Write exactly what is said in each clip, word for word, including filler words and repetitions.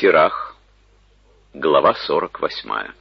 Сирах, глава сорок восьмая.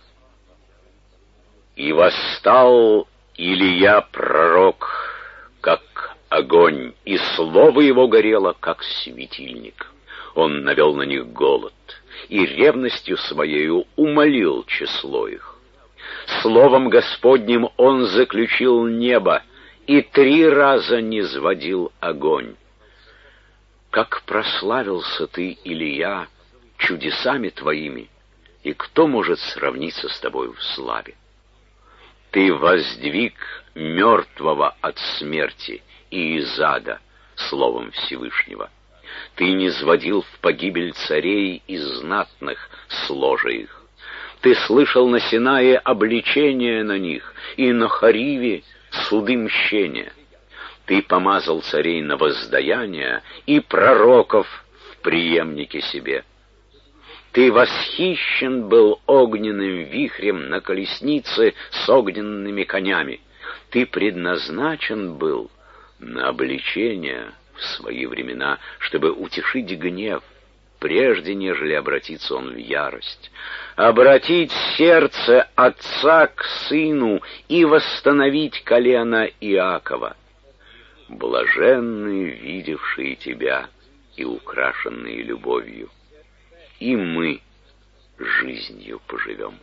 «И восстал Илия пророк, как огонь, и слово его горело, как светильник. Он навел на них голод, и ревностью своею умолил число их. Словом Господним он заключил небо, и три раза низводил огонь. Как прославился ты, Илия, чудесами твоими, и кто может сравниться с тобой в славе? Ты воздвиг мертвого от смерти и из ада словом Всевышнего. Ты низводил в погибель царей и знатных с ложа их. Ты слышал на Синае обличение на них, и на Хариве суды мщения. Ты помазал царей на воздаяние и пророков в преемнике себе. Ты восхищен был огненным вихрем на колеснице с огненными конями. Ты предназначен был на обличение в свои времена, чтобы утешить гнев, прежде нежели обратиться он в ярость, обратить сердце отца к сыну и восстановить колено Иакова. Блаженные, видевшие тебя и украшенные любовью, и мы жизнью поживем.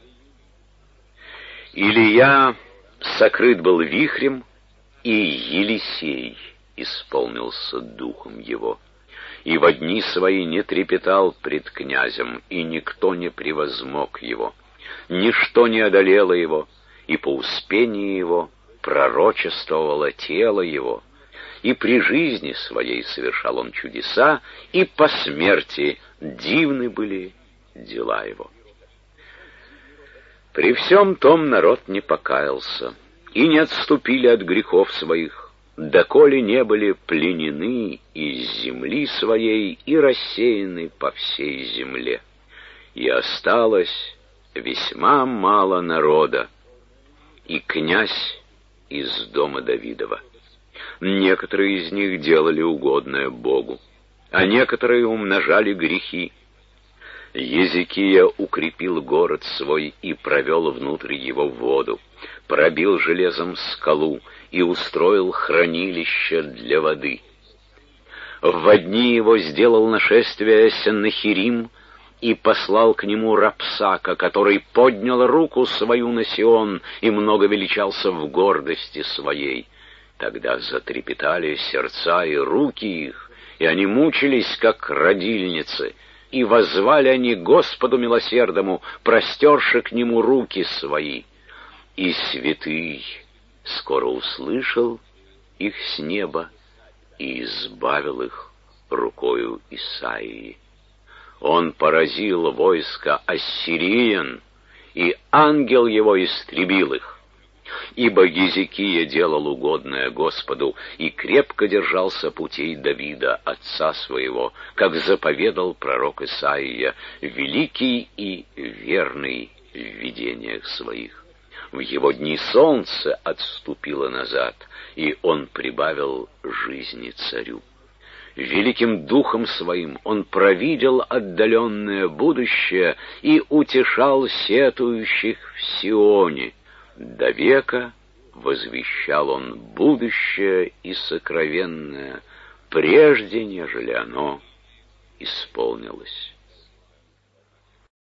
Илия сокрыт был вихрем, и Елисей исполнился духом его, и во дни свои не трепетал пред князем, и никто не превозмог его, ничто не одолело его, и по успении его пророчествовало тело его, и при жизни своей совершал он чудеса, и по смерти дивны были дела его. При всем том народ не покаялся, и не отступили от грехов своих, доколе не были пленены из земли своей и рассеяны по всей земле. И осталось весьма мало народа, и князь из дома Давидова. Некоторые из них делали угодное Богу, а некоторые умножали грехи. Езекия укрепил город свой и провел внутрь его воду, пробил железом скалу и устроил хранилище для воды. В дни его сделал нашествие Сеннахирим и послал к нему Рапсака, который поднял руку свою на Сион и много величался в гордости своей. Тогда затрепетали сердца и руки их, и они мучились, как родильницы, и воззвали они Господу милосердному, простерши к нему руки свои. И святый скоро услышал их с неба и избавил их рукою Исаии. Он поразил войско ассириян, и ангел его истребил их. Ибо Езекия делал угодное Господу и крепко держался путей Давида, отца своего, как заповедал пророк Исаия, великий и верный в видениях своих. В его дни солнце отступило назад, и он прибавил жизни царю. Великим духом своим он провидел отдаленное будущее и утешал сетующих в Сионе. До века возвещал он будущее и сокровенное, прежде нежели оно исполнилось.